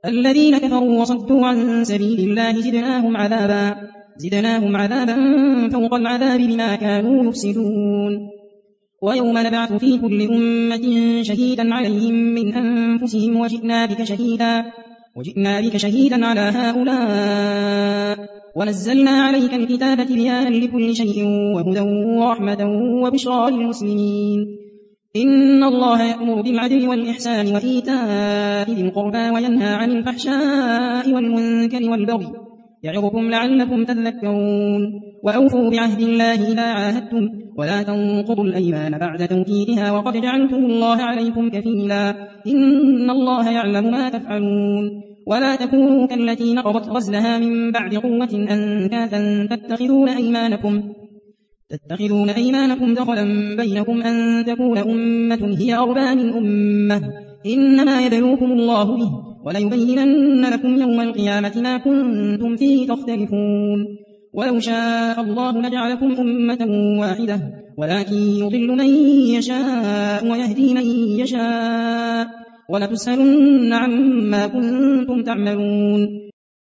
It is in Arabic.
الذين كفروا وصدوا عن سبيل الله زدناهم عذابا فوق العذاب بما كانوا يفسدون. ويوم نبعث في كل أمة شهيدا عليهم من أنفسهم وجئنا بك شهيدا على هؤلاء ونزلنا عليك الكتاب تبيانا لكل شيء وهدى ورحمة وبشرى للمسلمين. إن الله يأمر بالعدل والإحسان وإيتاء ذي القربى وينهى عن الفحشاء والمنكر والبغي يعظكم لعلكم تذكرون. وأوفوا بعهد الله إذا عاهدتم ولا تنقضوا الأيمان بعد توكيدها وقد جعلتم الله عليكم كفيلا إن الله يعلم ما تفعلون. ولا تكونوا كالتي نقضت غزلها من بعد قوة أنكاثا تتخذون أيمانكم دخلا بينكم أن تكون أمة هي أربى من أمة إنما يبلوكم الله به وليبينن لكم يوم القيامة ما كنتم فيه تختلفون. ولو شاء الله لجعلكم أمة واحدة ولكن يضل من يشاء ويهدي من يشاء ولتسألن عما كنتم تعملون.